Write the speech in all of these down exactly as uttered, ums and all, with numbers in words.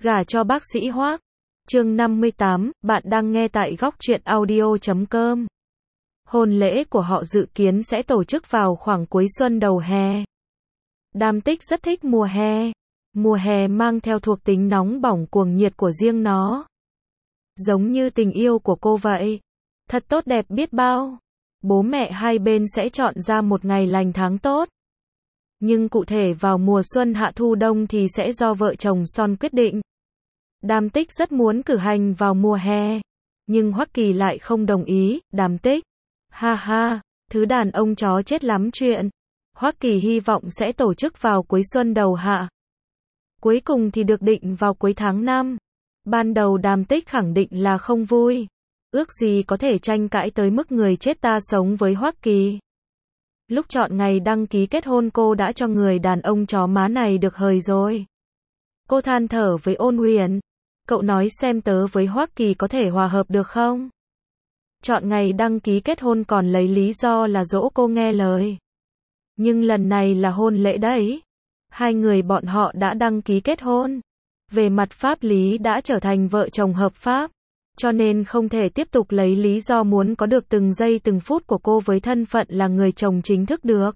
Gả cho bác sĩ Hoác. Chương năm mươi tám, bạn đang nghe tại góc truyện audio chấm com. Hôn lễ của họ dự kiến sẽ tổ chức vào khoảng cuối xuân đầu hè. Đàm Tích rất thích mùa hè. Mùa hè mang theo thuộc tính nóng bỏng cuồng nhiệt của riêng nó. Giống như tình yêu của cô vậy. Thật tốt đẹp biết bao. Bố mẹ hai bên sẽ chọn ra một ngày lành tháng tốt. Nhưng cụ thể vào mùa xuân hạ thu đông thì sẽ do vợ chồng son quyết định. Đàm Tích rất muốn cử hành vào mùa hè. Nhưng Hoắc Kỳ lại không đồng ý. Đàm Tích. Ha ha, thứ đàn ông chó chết lắm chuyện. Hoắc Kỳ hy vọng sẽ tổ chức vào cuối xuân đầu hạ. Cuối cùng thì được định vào cuối tháng năm. Ban đầu Đàm Tích khẳng định là không vui. Ước gì có thể tranh cãi tới mức người chết ta sống với Hoắc Kỳ. Lúc chọn ngày đăng ký kết hôn cô đã cho người đàn ông chó má này được hời rồi. Cô than thở với Ôn Huyền. Cậu nói xem tớ với Hoắc Kỳ có thể hòa hợp được không? Chọn ngày đăng ký kết hôn còn lấy lý do là dỗ cô nghe lời. Nhưng lần này là hôn lễ đấy. Hai người bọn họ đã đăng ký kết hôn. Về mặt pháp lý đã trở thành vợ chồng hợp pháp. Cho nên không thể tiếp tục lấy lý do muốn có được từng giây từng phút của cô với thân phận là người chồng chính thức được.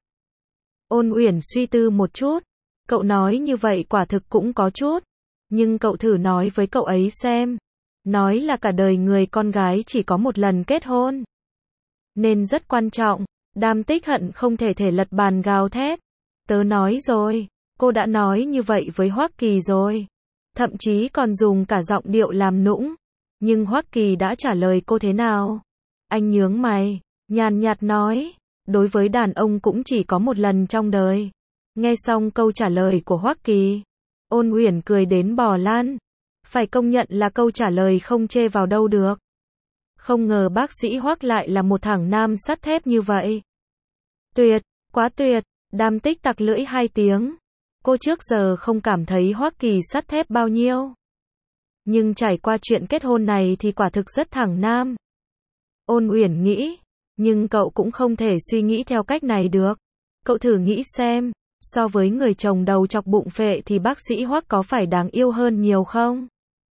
Ôn Uyển suy tư một chút. Cậu nói như vậy quả thực cũng có chút. Nhưng cậu thử nói với cậu ấy xem. Nói là cả đời người con gái chỉ có một lần kết hôn. Nên rất quan trọng. Đàm Tích hận không thể thể lật bàn gào thét. Tớ nói rồi. Cô đã nói như vậy với Hoắc Kỳ rồi. Thậm chí còn dùng cả giọng điệu làm nũng. Nhưng Hoắc Kỳ đã trả lời cô thế nào? Anh nhướng mày, nhàn nhạt nói, đối với đàn ông cũng chỉ có một lần trong đời. Nghe xong câu trả lời của Hoắc Kỳ, Ôn Uyển cười đến bò lăn. Phải công nhận là câu trả lời không chê vào đâu được. Không ngờ bác sĩ Hoắc lại là một thằng nam sắt thép như vậy. Tuyệt, quá tuyệt. Đàm Tích tặc lưỡi hai tiếng. Cô trước giờ không cảm thấy Hoắc Kỳ sắt thép bao nhiêu. Nhưng trải qua chuyện kết hôn này thì quả thực rất thẳng nam. Ôn Uyển nghĩ, nhưng cậu cũng không thể suy nghĩ theo cách này được. Cậu thử nghĩ xem, so với người chồng đầu chọc bụng phệ thì bác sĩ Hoắc có phải đáng yêu hơn nhiều không?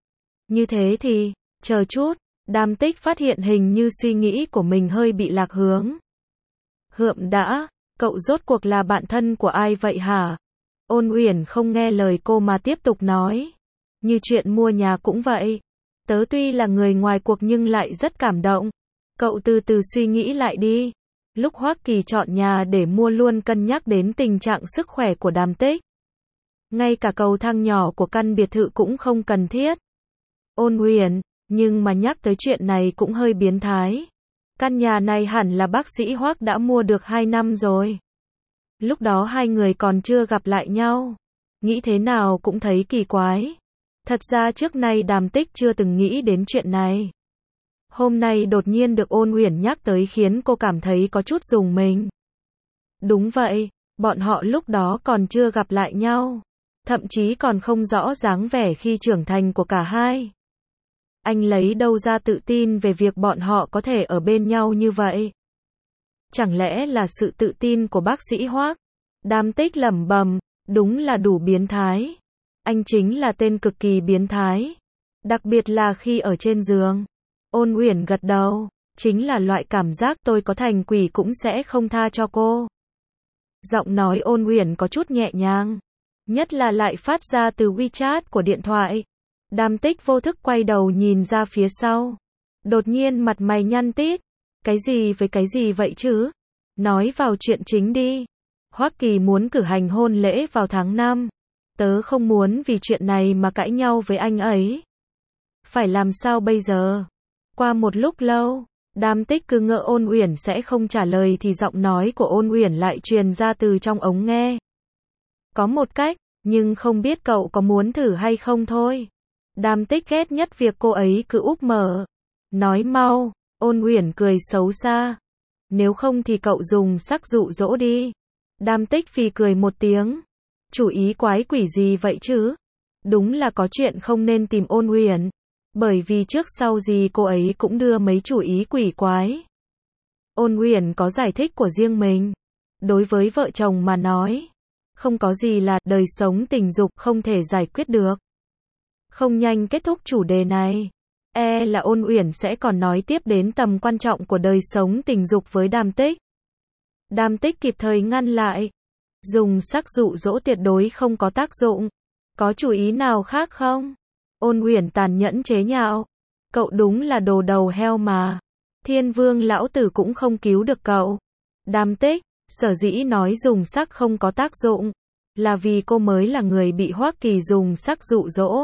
Như thế thì, chờ chút, Đàm Tích phát hiện hình như suy nghĩ của mình hơi bị lạc hướng. Hượm đã, cậu rốt cuộc là bạn thân của ai vậy hả? Ôn Uyển không nghe lời cô mà tiếp tục nói. Như chuyện mua nhà cũng vậy. Tớ tuy là người ngoài cuộc nhưng lại rất cảm động. Cậu từ từ suy nghĩ lại đi. Lúc Hoắc Kỳ chọn nhà để mua luôn cân nhắc đến tình trạng sức khỏe của Đàm Tích. Ngay cả cầu thang nhỏ của căn biệt thự cũng không cần thiết. Ôn Huyền, nhưng mà nhắc tới chuyện này cũng hơi biến thái. Căn nhà này hẳn là bác sĩ Hoắc đã mua được hai năm rồi. Lúc đó hai người còn chưa gặp lại nhau. Nghĩ thế nào cũng thấy kỳ quái. Thật ra trước nay Đàm Tích chưa từng nghĩ đến chuyện này. Hôm nay đột nhiên được Ôn Uyển nhắc tới khiến cô cảm thấy có chút rùng mình. Đúng vậy, bọn họ lúc đó còn chưa gặp lại nhau. Thậm chí còn không rõ dáng vẻ khi trưởng thành của cả hai. Anh lấy đâu ra tự tin về việc bọn họ có thể ở bên nhau như vậy? Chẳng lẽ là sự tự tin của bác sĩ Hoắc? Đàm Tích lẩm bẩm, đúng là đủ biến thái. Anh chính là tên cực kỳ biến thái. Đặc biệt là khi ở trên giường. Ôn Uyển gật đầu. Chính là loại cảm giác tôi có thành quỷ cũng sẽ không tha cho cô. Giọng nói Ôn Uyển có chút nhẹ nhàng. Nhất là lại phát ra từ WeChat của điện thoại. Đàm Tích vô thức quay đầu nhìn ra phía sau. Đột nhiên mặt mày nhăn tít. Cái gì với cái gì vậy chứ? Nói vào chuyện chính đi. Hoắc Kỳ muốn cử hành hôn lễ vào tháng năm. Tớ không muốn vì chuyện này mà cãi nhau với anh ấy. Phải làm sao bây giờ? Qua một lúc lâu, Đàm Tích cứ ngỡ Ôn Uyển sẽ không trả lời thì giọng nói của Ôn Uyển lại truyền ra từ trong ống nghe. Có một cách, nhưng không biết cậu có muốn thử hay không thôi. Đàm Tích ghét nhất việc cô ấy cứ úp mở. Nói mau, Ôn Uyển cười xấu xa. Nếu không thì cậu dùng sắc dụ dỗ đi. Đàm Tích phì cười một tiếng. Chủ ý quái quỷ gì vậy chứ? Đúng là có chuyện không nên tìm Ôn Uyển. Bởi vì trước sau gì cô ấy cũng đưa mấy chủ ý quỷ quái. Ôn Uyển có giải thích của riêng mình. Đối với vợ chồng mà nói, không có gì là đời sống tình dục không thể giải quyết được. không nhanh kết thúc chủ đề này. E là Ôn Uyển sẽ còn nói tiếp đến tầm quan trọng của đời sống tình dục với Đàm Tích. Đàm Tích kịp thời ngăn lại. Dùng sắc dụ dỗ tuyệt đối không có tác dụng. Có chủ ý nào khác không? Ôn Uyển tàn nhẫn chế nhạo. Cậu đúng là đồ đầu heo mà. Thiên Vương lão tử cũng không cứu được cậu. Đàm Tích, sở dĩ nói dùng sắc không có tác dụng, là vì cô mới là người bị Hoắc Kỳ dùng sắc dụ dỗ.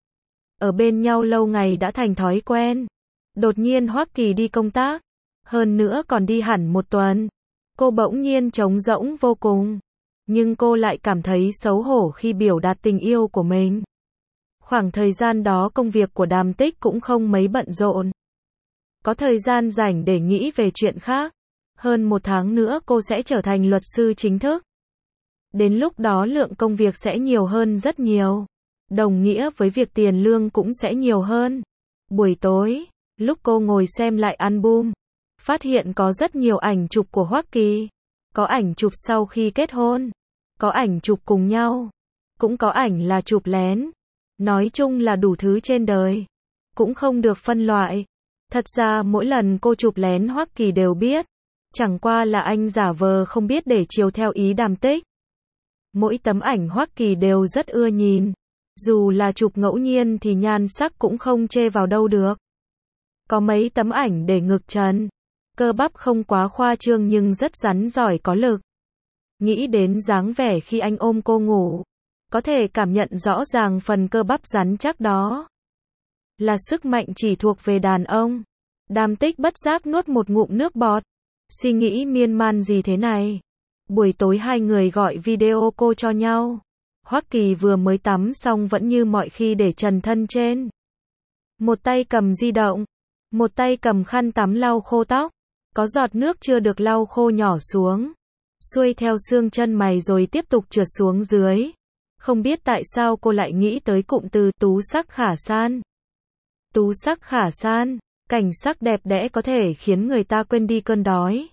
Ở bên nhau lâu ngày đã thành thói quen. Đột nhiên Hoắc Kỳ đi công tác, hơn nữa còn đi hẳn một tuần. Cô bỗng nhiên trống rỗng vô cùng. Nhưng cô lại cảm thấy xấu hổ khi biểu đạt tình yêu của mình. Khoảng thời gian đó công việc của Đàm Tích cũng không mấy bận rộn. Có thời gian rảnh để nghĩ về chuyện khác. Hơn một tháng nữa cô sẽ trở thành luật sư chính thức. Đến lúc đó lượng công việc sẽ nhiều hơn rất nhiều. Đồng nghĩa với việc tiền lương cũng sẽ nhiều hơn. Buổi tối, lúc cô ngồi xem lại album, phát hiện có rất nhiều ảnh chụp của Hoắc Kỳ. Có ảnh chụp sau khi kết hôn, có ảnh chụp cùng nhau, cũng có ảnh là chụp lén. Nói chung là đủ thứ trên đời, cũng không được phân loại. Thật ra mỗi lần cô chụp lén Hoắc Kỳ đều biết, chẳng qua là anh giả vờ không biết để chiều theo ý Đàm Tích. Mỗi tấm ảnh Hoắc Kỳ đều rất ưa nhìn, dù là chụp ngẫu nhiên thì nhan sắc cũng không chê vào đâu được. Có mấy tấm ảnh để ngực trần, cơ bắp không quá khoa trương nhưng rất rắn giỏi có lực. Nghĩ đến dáng vẻ khi anh ôm cô ngủ, có thể cảm nhận rõ ràng phần cơ bắp rắn chắc đó là sức mạnh chỉ thuộc về đàn ông. Đàm Tích bất giác nuốt một ngụm nước bọt, suy nghĩ miên man gì thế này. Buổi tối hai người gọi video cô cho nhau. Hoắc Kỳ vừa mới tắm xong vẫn như mọi khi để trần thân trên. Một tay cầm di động, một tay cầm khăn tắm lau khô tóc. Có giọt nước chưa được lau khô nhỏ xuống, xuôi theo xương chân mày rồi tiếp tục trượt xuống dưới. Không biết tại sao cô lại nghĩ tới cụm từ tú sắc khả san. Tú sắc khả san, cảnh sắc đẹp đẽ có thể khiến người ta quên đi cơn đói.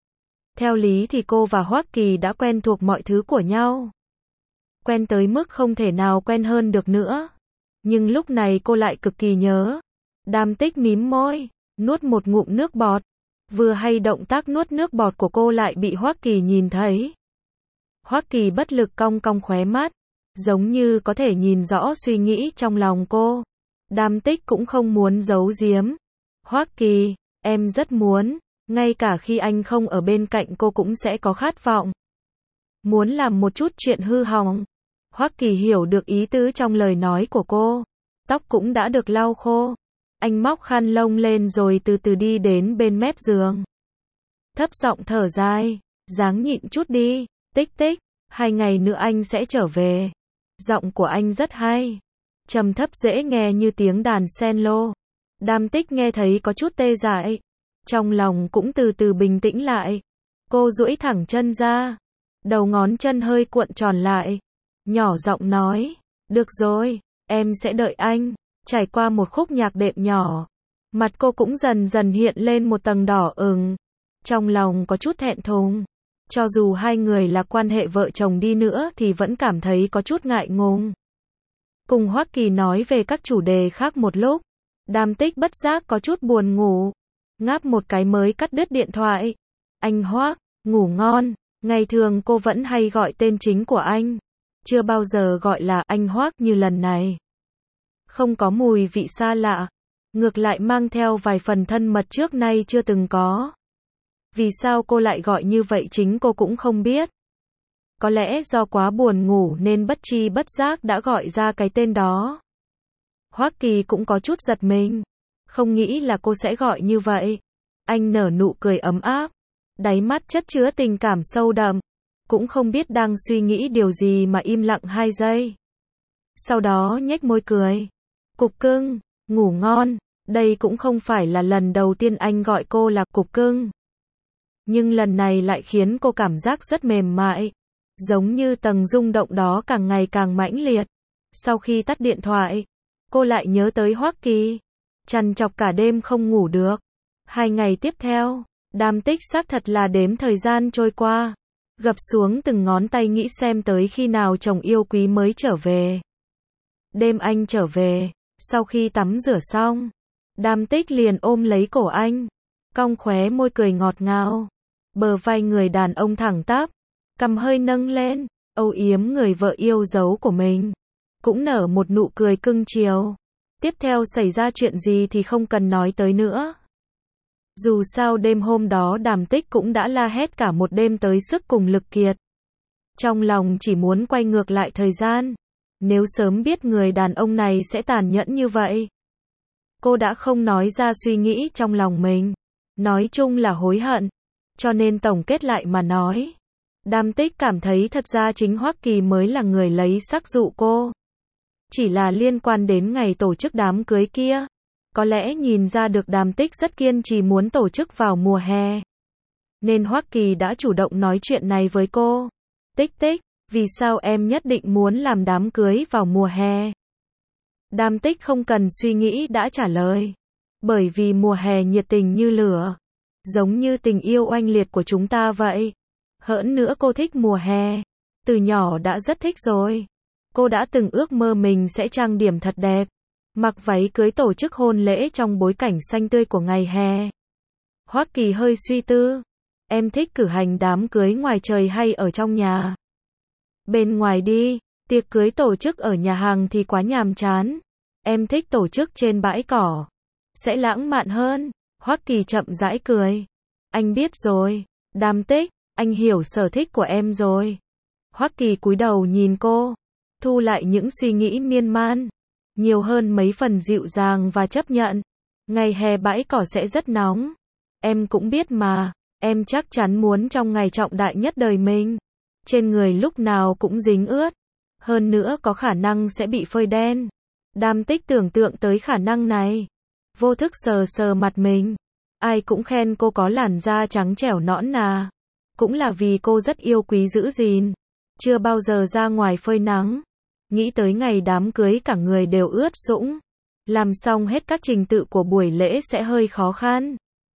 Theo lý thì cô và Hoắc Kỳ đã quen thuộc mọi thứ của nhau. Quen tới mức không thể nào quen hơn được nữa. Nhưng lúc này cô lại cực kỳ nhớ. Đàm Tích mím môi, nuốt một ngụm nước bọt. Vừa hay động tác nuốt nước bọt của cô lại bị Hoắc Kỳ nhìn thấy. Hoắc Kỳ bất lực cong cong khóe mắt, giống như có thể nhìn rõ suy nghĩ trong lòng cô. Đàm Tích cũng không muốn giấu giếm. Hoắc Kỳ, em rất muốn, ngay cả khi anh không ở bên cạnh cô cũng sẽ có khát vọng. Muốn làm một chút chuyện hư hỏng. Hoắc Kỳ hiểu được ý tứ trong lời nói của cô. Tóc cũng đã được lau khô. Anh móc khăn lông lên rồi từ từ đi đến bên mép giường. Thấp giọng thở dài, ráng nhịn chút đi, tích tích, hai ngày nữa anh sẽ trở về. Giọng của anh rất hay, trầm thấp dễ nghe như tiếng đàn cello. Đàm Tích nghe thấy có chút tê dại, trong lòng cũng từ từ bình tĩnh lại. Cô duỗi thẳng chân ra, đầu ngón chân hơi cuộn tròn lại, nhỏ giọng nói, được rồi, em sẽ đợi anh. Trải qua một khúc nhạc đệm nhỏ, mặt cô cũng dần dần hiện lên một tầng đỏ ửng. Trong lòng có chút thẹn thùng. Cho dù hai người là quan hệ vợ chồng đi nữa thì vẫn cảm thấy có chút ngại ngùng. Cùng Hoắc Kỳ nói về các chủ đề khác một lúc, Đàm Tích bất giác có chút buồn ngủ. Ngáp một cái mới cắt đứt điện thoại. Anh Hoắc, ngủ ngon. Ngày thường cô vẫn hay gọi tên chính của anh, chưa bao giờ gọi là anh Hoắc như lần này. Không có mùi vị xa lạ, ngược lại mang theo vài phần thân mật trước nay chưa từng có. Vì sao cô lại gọi như vậy chính cô cũng không biết. Có lẽ do quá buồn ngủ nên bất tri bất giác đã gọi ra cái tên đó. Hoắc Kỳ cũng có chút giật mình, không nghĩ là cô sẽ gọi như vậy. Anh nở nụ cười ấm áp, đáy mắt chất chứa tình cảm sâu đậm, cũng không biết đang suy nghĩ điều gì mà im lặng hai giây. Sau đó nhếch môi cười. Cục cưng, ngủ ngon. Đây cũng không phải là lần đầu tiên anh gọi cô là cục cưng. Nhưng lần này lại khiến cô cảm giác rất mềm mại. Giống như tầng rung động đó càng ngày càng mãnh liệt. Sau khi tắt điện thoại, cô lại nhớ tới Hoắc Kỳ. Trằn trọc cả đêm không ngủ được. Hai ngày tiếp theo, Đàm Tích xác thật là đếm thời gian trôi qua. Gập xuống từng ngón tay nghĩ xem tới khi nào chồng yêu quý mới trở về. Đêm anh trở về, sau khi tắm rửa xong, Đàm Tích liền ôm lấy cổ anh, cong khóe môi cười ngọt ngào. Bờ vai người đàn ông thẳng tắp, cằm hơi nâng lên, âu yếm người vợ yêu dấu của mình. Cũng nở một nụ cười cưng chiều. Tiếp theo xảy ra chuyện gì thì không cần nói tới nữa. Dù sao đêm hôm đó Đàm Tích cũng đã la hét cả một đêm tới sức cùng lực kiệt. Trong lòng chỉ muốn quay ngược lại thời gian. Nếu sớm biết người đàn ông này sẽ tàn nhẫn như vậy. Cô đã không nói ra suy nghĩ trong lòng mình. Nói chung là hối hận. Cho nên tổng kết lại mà nói. Đàm Tích cảm thấy thật ra chính Hoắc Kỳ mới là người lấy sắc dụ cô. Chỉ là liên quan đến ngày tổ chức đám cưới kia. Có lẽ nhìn ra được Đàm Tích rất kiên trì muốn tổ chức vào mùa hè. Nên Hoắc Kỳ đã chủ động nói chuyện này với cô. Tích tích, vì sao em nhất định muốn làm đám cưới vào mùa hè? Đàm Tích không cần suy nghĩ đã trả lời. Bởi vì mùa hè nhiệt tình như lửa. Giống như tình yêu oanh liệt của chúng ta vậy. Hỡn nữa cô thích mùa hè. Từ nhỏ đã rất thích rồi. Cô đã từng ước mơ mình sẽ trang điểm thật đẹp. Mặc váy cưới tổ chức hôn lễ trong bối cảnh xanh tươi của ngày hè. Hoắc Kỳ hơi suy tư. Em thích cử hành đám cưới ngoài trời hay ở trong nhà? Bên ngoài đi, tiệc cưới tổ chức ở nhà hàng thì quá nhàm chán. Em thích tổ chức trên bãi cỏ. Sẽ lãng mạn hơn. Hoắc Kỳ chậm rãi cười. Anh biết rồi. Đàm Tích, anh hiểu sở thích của em rồi. Hoắc Kỳ cúi đầu nhìn cô. Thu lại những suy nghĩ miên man. Nhiều hơn mấy phần dịu dàng và chấp nhận. Ngày hè bãi cỏ sẽ rất nóng. Em cũng biết mà. Em chắc chắn muốn trong ngày trọng đại nhất đời mình. Trên người lúc nào cũng dính ướt. Hơn nữa có khả năng sẽ bị phơi đen. Đàm Tích tưởng tượng tới khả năng này. Vô thức sờ sờ mặt mình. Ai cũng khen cô có làn da trắng trẻo nõn nà. Cũng là vì cô rất yêu quý giữ gìn. Chưa bao giờ ra ngoài phơi nắng. Nghĩ tới ngày đám cưới cả người đều ướt sũng. Làm xong hết các trình tự của buổi lễ sẽ hơi khó khăn.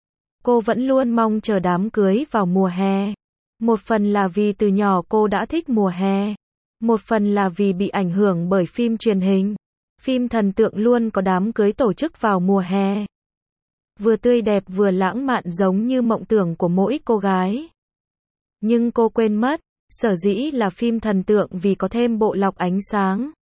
Cô vẫn luôn mong chờ đám cưới vào mùa hè. Một phần là vì từ nhỏ cô đã thích mùa hè. Một phần là vì bị ảnh hưởng bởi phim truyền hình. Phim thần tượng luôn có đám cưới tổ chức vào mùa hè. Vừa tươi đẹp vừa lãng mạn giống như mộng tưởng của mỗi cô gái. Nhưng cô quên mất, sở dĩ là phim thần tượng vì có thêm bộ lọc ánh sáng.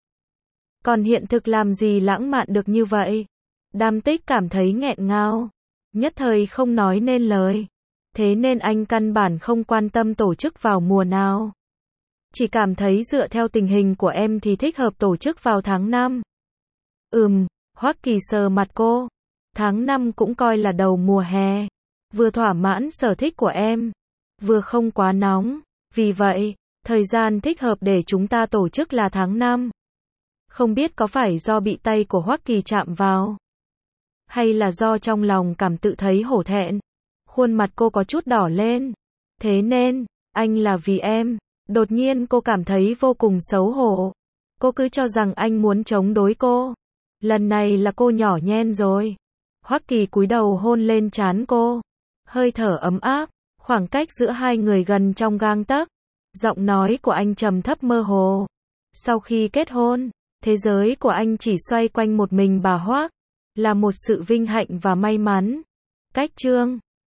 Còn hiện thực làm gì lãng mạn được như vậy? Đàm Tích cảm thấy nghẹn ngào. Nhất thời không nói nên lời. Thế nên anh căn bản không quan tâm tổ chức vào mùa nào. Chỉ cảm thấy dựa theo tình hình của em thì thích hợp tổ chức vào tháng năm. Ừm, Hoắc Kỳ sờ mặt cô. Tháng năm cũng coi là đầu mùa hè. Vừa thỏa mãn sở thích của em. Vừa không quá nóng. Vì vậy, thời gian thích hợp để chúng ta tổ chức là tháng năm. Không biết có phải do bị tay của Hoắc Kỳ chạm vào. Hay là do trong lòng cảm tự thấy hổ thẹn. Khuôn mặt cô có chút đỏ lên. Thế nên, anh là vì em. Đột nhiên cô cảm thấy vô cùng xấu hổ. Cô cứ cho rằng anh muốn chống đối cô. Lần này là cô nhỏ nhen rồi. Hoắc Kỳ cúi đầu hôn lên trán cô. Hơi thở ấm áp. Khoảng cách giữa hai người gần trong gang tấc. Giọng nói của anh trầm thấp mơ hồ. Sau khi kết hôn, thế giới của anh chỉ xoay quanh một mình bà Hoắc. Là một sự vinh hạnh và may mắn. Cách chương